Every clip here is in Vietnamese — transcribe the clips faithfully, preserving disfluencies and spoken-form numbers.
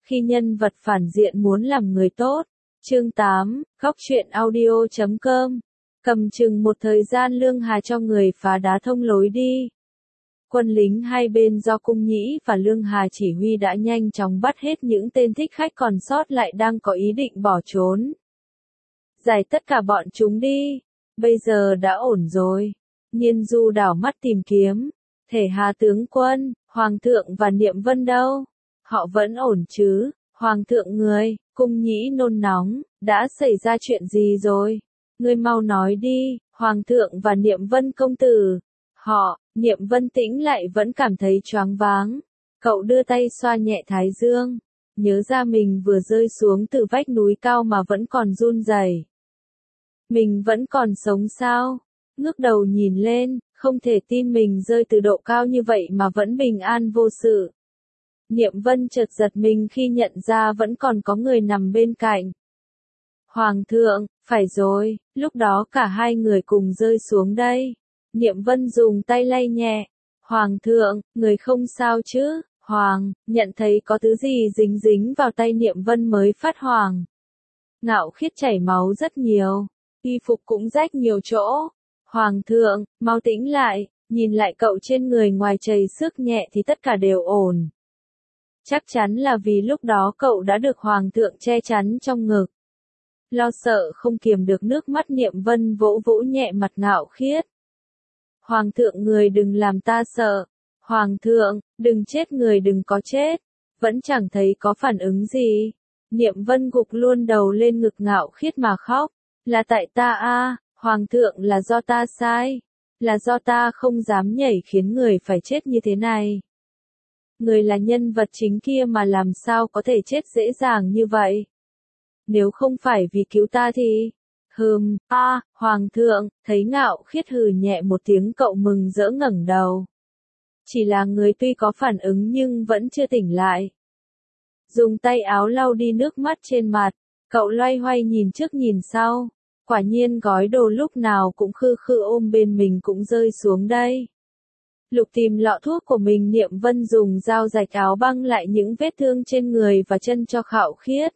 khi nhân vật phản diện muốn làm người tốt. Chương tám, Góc truyện audio chấm com. Cầm chừng một thời gian Lương Hà cho người phá đá thông lối đi. Quân lính hai bên do Cung Nhĩ và Lương Hà chỉ huy đã nhanh chóng bắt hết những tên thích khách còn sót lại đang có ý định bỏ trốn. Giải tất cả bọn chúng đi, bây giờ đã ổn rồi. Nhiên Du đảo mắt tìm kiếm. Thể Hà tướng quân, Hoàng thượng và Niệm Vân đâu? Họ vẫn ổn chứ? Hoàng thượng người, Cung Nhĩ nôn nóng, đã xảy ra chuyện gì rồi? Ngươi mau nói đi, Hoàng thượng và Niệm Vân công tử. Họ, Niệm Vân tĩnh lại vẫn cảm thấy choáng váng. Cậu đưa tay xoa nhẹ thái dương, nhớ ra mình vừa rơi xuống từ vách núi cao mà vẫn còn run rẩy. Mình vẫn còn sống sao? Ngước đầu nhìn lên, không thể tin mình rơi từ độ cao như vậy mà vẫn bình an vô sự. Niệm Vân chợt giật mình khi nhận ra vẫn còn có người nằm bên cạnh. Hoàng thượng, phải rồi, lúc đó cả hai người cùng rơi xuống đây. Niệm Vân dùng tay lay nhẹ. Hoàng thượng, người không sao chứ? Hoàng, nhận thấy có thứ gì dính dính vào tay Niệm Vân mới phát hoảng. Ngạo Khiết chảy máu rất nhiều, y phục cũng rách nhiều chỗ. Hoàng thượng, mau tĩnh lại, nhìn lại cậu trên người ngoài chảy xước nhẹ thì tất cả đều ổn. Chắc chắn là vì lúc đó cậu đã được Hoàng thượng che chắn trong ngực. Lo sợ không kiềm được nước mắt Niệm Vân vỗ vỗ nhẹ mặt Ngạo Khiết. Hoàng thượng người đừng làm ta sợ. Hoàng thượng, đừng chết người đừng có chết. Vẫn chẳng thấy có phản ứng gì. Niệm Vân gục luôn đầu lên ngực Ngạo Khiết mà khóc. Là tại ta a, Hoàng thượng là do ta sai. Là do ta không dám nhảy khiến người phải chết như thế này. Người là nhân vật chính kia mà làm sao có thể chết dễ dàng như vậy. Nếu không phải vì cứu ta thì... Hừm, a, à, Hoàng thượng, thấy Ngạo Khiết hừ nhẹ một tiếng cậu mừng rỡ ngẩng đầu. Chỉ là người tuy có phản ứng nhưng vẫn chưa tỉnh lại. Dùng tay áo lau đi nước mắt trên mặt, cậu loay hoay nhìn trước nhìn sau. Quả nhiên gói đồ lúc nào cũng khư khư ôm bên mình cũng rơi xuống đây. Lục tìm lọ thuốc của mình Niệm Vân dùng dao rạch áo băng lại những vết thương trên người và chân cho Ngạo Khiết.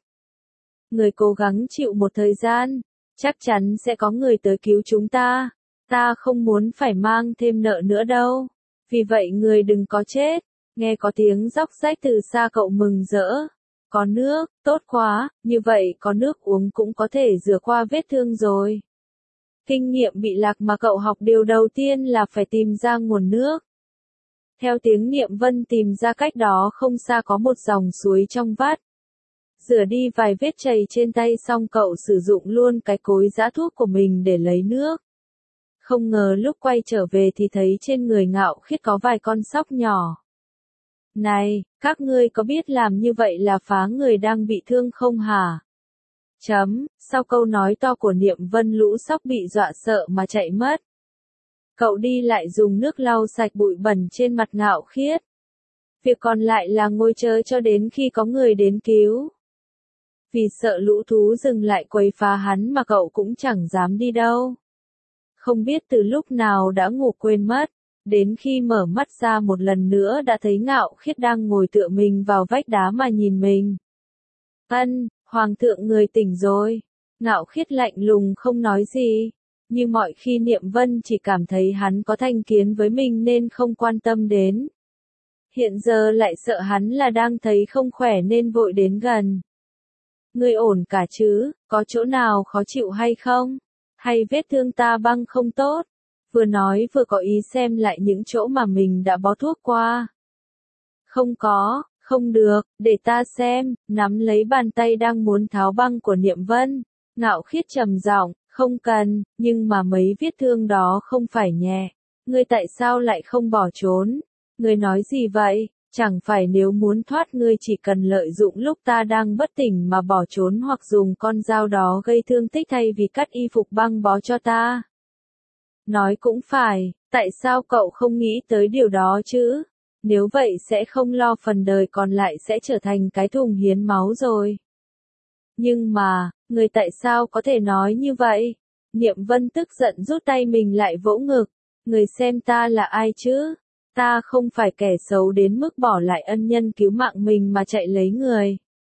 Người cố gắng chịu một thời gian, chắc chắn sẽ có người tới cứu chúng ta. Ta không muốn phải mang thêm nợ nữa đâu. Vì vậy người đừng có chết. Nghe có tiếng róc rách từ xa cậu mừng rỡ. Có nước, tốt quá, như vậy có nước uống cũng có thể rửa qua vết thương rồi. Kinh nghiệm bị lạc mà cậu học điều đầu tiên là phải tìm ra nguồn nước. Theo tiếng Niệm Vân tìm ra cách đó không xa có một dòng suối trong vắt. Rửa đi vài vết chày trên tay xong cậu sử dụng luôn cái cối giã thuốc của mình để lấy nước. Không ngờ lúc quay trở về thì thấy trên người Ngạo Khiết có vài con sóc nhỏ. Này, các ngươi có biết làm như vậy là phá người đang bị thương không hả? Chấm, sau câu nói to của Niệm Vân lũ sóc bị dọa sợ mà chạy mất. Cậu đi lại dùng nước lau sạch bụi bẩn trên mặt Ngạo Khiết. Việc còn lại là ngồi chờ cho đến khi có người đến cứu. Vì sợ lũ thú dừng lại quấy phá hắn mà cậu cũng chẳng dám đi đâu. Không biết từ lúc nào đã ngủ quên mất, đến khi mở mắt ra một lần nữa đã thấy Ngạo Khiết đang ngồi tựa mình vào vách đá mà nhìn mình. Ân, Hoàng thượng người tỉnh rồi. Ngạo Khiết lạnh lùng không nói gì. Như mọi khi Niệm Vân chỉ cảm thấy hắn có thành kiến với mình nên không quan tâm đến. Hiện giờ lại sợ hắn là đang thấy không khỏe nên vội đến gần. Ngươi ổn cả chứ, có chỗ nào khó chịu hay không? Hay vết thương ta băng không tốt? Vừa nói vừa có ý xem lại những chỗ mà mình đã bó thuốc qua. Không có, không được, để ta xem, nắm lấy bàn tay đang muốn tháo băng của Niệm Vân. Ngạo Khiết trầm giọng, không cần, nhưng mà mấy vết thương đó không phải nhẹ. Ngươi tại sao lại không bỏ trốn? Ngươi nói gì vậy? Chẳng phải nếu muốn thoát ngươi chỉ cần lợi dụng lúc ta đang bất tỉnh mà bỏ trốn hoặc dùng con dao đó gây thương tích thay vì cắt y phục băng bó cho ta. Nói cũng phải, tại sao cậu không nghĩ tới điều đó chứ? Nếu vậy sẽ không lo phần đời còn lại sẽ trở thành cái thùng hiến máu rồi. Nhưng mà, người tại sao có thể nói như vậy? Niệm Vân tức giận rút tay mình lại vỗ ngực. Người xem ta là ai chứ? Ta không phải kẻ xấu đến mức bỏ lại ân nhân cứu mạng mình mà chạy lấy người.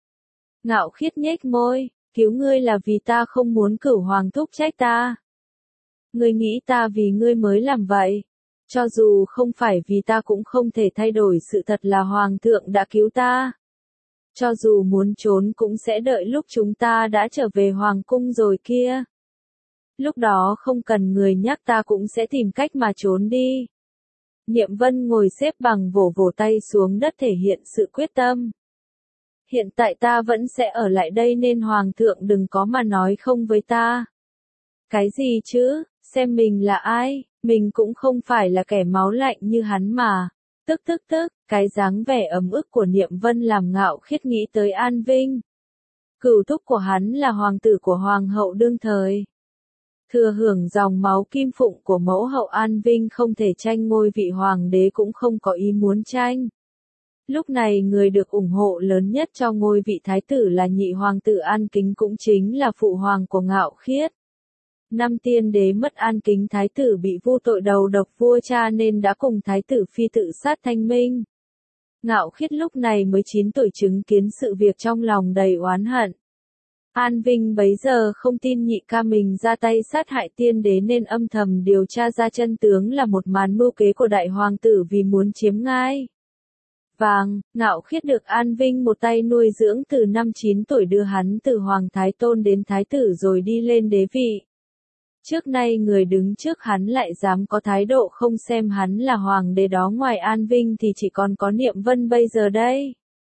Ngạo Khiết nhếch môi, cứu ngươi là vì ta không muốn Cửu Hoàng thúc trách ta. Ngươi nghĩ ta vì ngươi mới làm vậy. Cho dù không phải vì ta cũng không thể thay đổi sự thật là Hoàng thượng đã cứu ta. Cho dù muốn trốn cũng sẽ đợi lúc chúng ta đã trở về Hoàng cung rồi kia. Lúc đó không cần người nhắc ta cũng sẽ tìm cách mà trốn đi. Niệm Vân ngồi xếp bằng vỗ vỗ tay xuống đất thể hiện sự quyết tâm. Hiện tại ta vẫn sẽ ở lại đây nên Hoàng thượng đừng có mà nói không với ta. Cái gì chứ, xem mình là ai, mình cũng không phải là kẻ máu lạnh như hắn mà. Tức tức tức, cái dáng vẻ ấm ức của Niệm Vân làm Ngạo Khiết nghĩ tới An Vinh. Cửu thúc của hắn là hoàng tử của hoàng hậu đương thời. Thừa hưởng dòng máu kim phụng của mẫu hậu An Vinh không thể tranh ngôi vị hoàng đế cũng không có ý muốn tranh. Lúc này người được ủng hộ lớn nhất cho ngôi vị thái tử là nhị hoàng tử An Kính cũng chính là phụ hoàng của Ngạo Khiết. Năm tiên đế mất An Kính thái tử bị vu tội đầu độc vua cha nên đã cùng thái tử phi tự sát thanh minh. Ngạo Khiết lúc này mới chín tuổi chứng kiến sự việc trong lòng đầy oán hận. An Vinh bấy giờ không tin nhị ca mình ra tay sát hại tiên đế nên âm thầm điều tra ra chân tướng là một màn mưu kế của đại hoàng tử vì muốn chiếm ngai vàng. Ngạo Khiết được An Vinh một tay nuôi dưỡng từ năm chín tuổi đưa hắn từ hoàng thái tôn đến thái tử rồi đi lên đế vị. Trước nay người đứng trước hắn lại dám có thái độ không xem hắn là hoàng đế đó ngoài An Vinh thì chỉ còn có Niệm Vân bây giờ đây.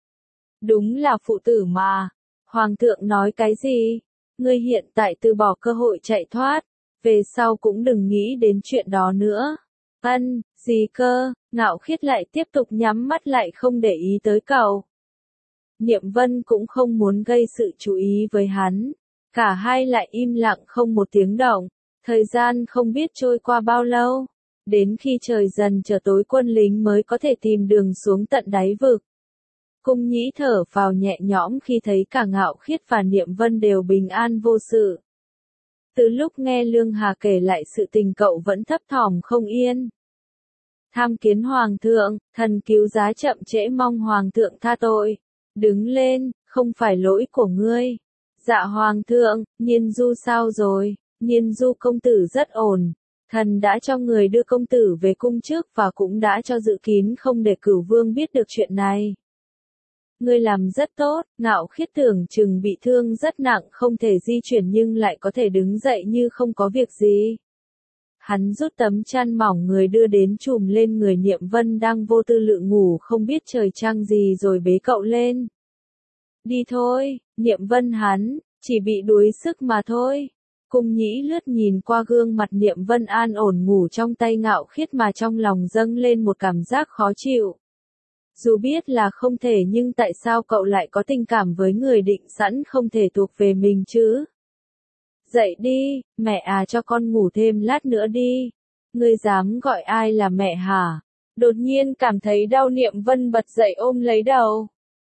Đúng là phụ tử mà. Hoàng thượng nói cái gì? Ngươi hiện tại từ bỏ cơ hội chạy thoát, về sau cũng đừng nghĩ đến chuyện đó nữa. Ân, gì cơ? Ngạo Khiết lại tiếp tục nhắm mắt lại không để ý tới cậu. Niệm Vân cũng không muốn gây sự chú ý với hắn. Cả hai lại im lặng không một tiếng động. Thời gian không biết trôi qua bao lâu. Đến khi trời dần trở tối quân lính mới có thể tìm đường xuống tận đáy vực. Cung Nhĩ thở phào nhẹ nhõm khi thấy cả Ngạo Khiết và Niệm Vân đều bình an vô sự. Từ lúc nghe Lương Hà kể lại sự tình cậu vẫn thấp thỏm không yên. Tham kiến Hoàng thượng, thần cứu giá chậm trễ mong Hoàng thượng tha tội. Đứng lên, không phải lỗi của ngươi. Dạ Hoàng thượng, Nhiên Du sao rồi? Nhiên Du công tử rất ổn. Thần đã cho người đưa công tử về cung trước và cũng đã cho dự kín không để Cửu Vương biết được chuyện này. Ngươi làm rất tốt, Ngạo Khiết tưởng chừng bị thương rất nặng không thể di chuyển nhưng lại có thể đứng dậy như không có việc gì. Hắn rút tấm chăn mỏng người đưa đến trùm lên người Niệm Vân đang vô tư lự ngủ không biết trời trăng gì rồi bế cậu lên. Đi thôi, Niệm Vân hắn, chỉ bị đuối sức mà thôi. Cung Nhĩ lướt nhìn qua gương mặt Niệm Vân an ổn ngủ trong tay Ngạo Khiết mà trong lòng dâng lên một cảm giác khó chịu. Dù biết là không thể nhưng tại sao cậu lại có tình cảm với người định sẵn không thể thuộc về mình chứ? Dậy đi, mẹ à cho con ngủ thêm lát nữa đi. Ngươi dám gọi ai là mẹ hả? Đột nhiên cảm thấy đau Niệm Vân bật dậy ôm lấy đầu.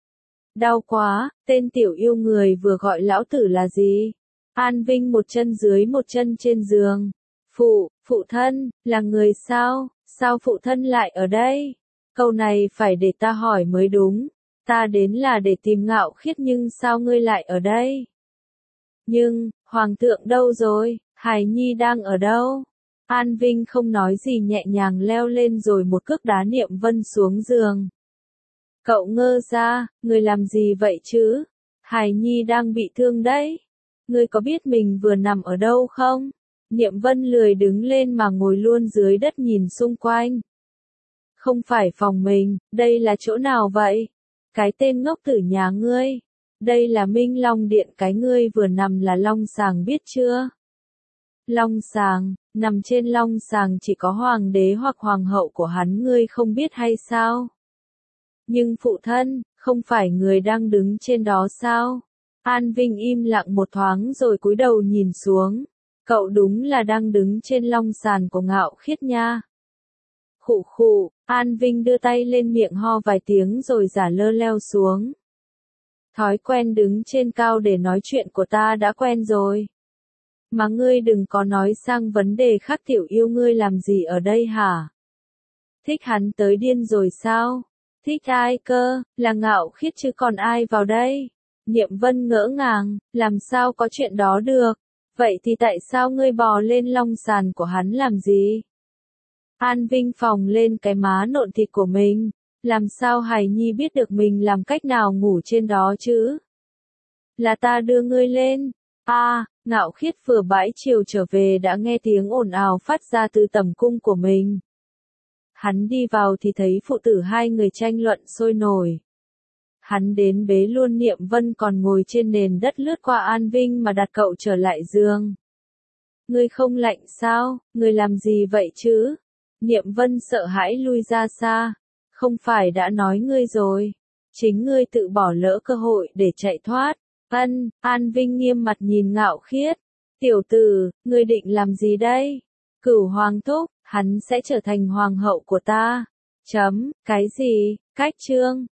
Đau quá, tên tiểu yêu người vừa gọi lão tử là gì? An Vinh một chân dưới một chân trên giường. Phụ, phụ thân, là người sao? Sao phụ thân lại ở đây? Câu này phải để ta hỏi mới đúng. Ta đến là để tìm Ngạo Khiết nhưng sao ngươi lại ở đây? Nhưng, Hoàng thượng đâu rồi? Hài Nhi đang ở đâu? An Vinh không nói gì nhẹ nhàng leo lên rồi một cước đá Niệm Vân xuống giường. Cậu ngơ ra, ngươi làm gì vậy chứ? Hài Nhi đang bị thương đấy. Ngươi có biết mình vừa nằm ở đâu không? Niệm Vân lười đứng lên mà ngồi luôn dưới đất nhìn xung quanh. Không phải phòng mình, đây là chỗ nào vậy? Cái tên ngốc tử nhà ngươi. Đây là Minh Long Điện cái ngươi vừa nằm là Long Sàng biết chưa? Long Sàng, nằm trên Long Sàng chỉ có hoàng đế hoặc hoàng hậu của hắn ngươi không biết hay sao? Nhưng phụ thân, không phải người đang đứng trên đó sao? An Vinh im lặng một thoáng rồi cúi đầu nhìn xuống. Cậu đúng là đang đứng trên long sàn của Ngạo Khiết nha. Khụ khụ, An Vinh đưa tay lên miệng ho vài tiếng rồi giả lơ leo xuống. Thói quen đứng trên cao để nói chuyện của ta đã quen rồi. Mà ngươi đừng có nói sang vấn đề khác tiểu yêu ngươi làm gì ở đây hả? Thích hắn tới điên rồi sao? Thích ai cơ, là Ngạo Khiết chứ còn ai vào đây? Niệm Vân ngỡ ngàng, làm sao có chuyện đó được? Vậy thì tại sao ngươi bò lên long sàn của hắn làm gì? An Vinh phồng lên cái má nộn thịt của mình. Làm sao Hải Nhi biết được mình làm cách nào ngủ trên đó chứ? Là ta đưa ngươi lên. A, à, Ngạo Khiết vừa bãi chiều trở về đã nghe tiếng ồn ào phát ra từ tầm cung của mình. Hắn đi vào thì thấy phụ tử hai người tranh luận sôi nổi. Hắn đến bế luôn Niệm Vân còn ngồi trên nền đất lướt qua An Vinh mà đặt cậu trở lại giường. Ngươi không lạnh sao? Ngươi làm gì vậy chứ? Niệm Vân sợ hãi lui ra xa. Không phải đã nói ngươi rồi. Chính ngươi tự bỏ lỡ cơ hội để chạy thoát. Ân, An Vinh nghiêm mặt nhìn Ngạo Khiết. Tiểu tử, ngươi định làm gì đây? Cửu hoàng thúc, hắn sẽ trở thành hoàng hậu của ta. Chấm, cái gì? Cách chương.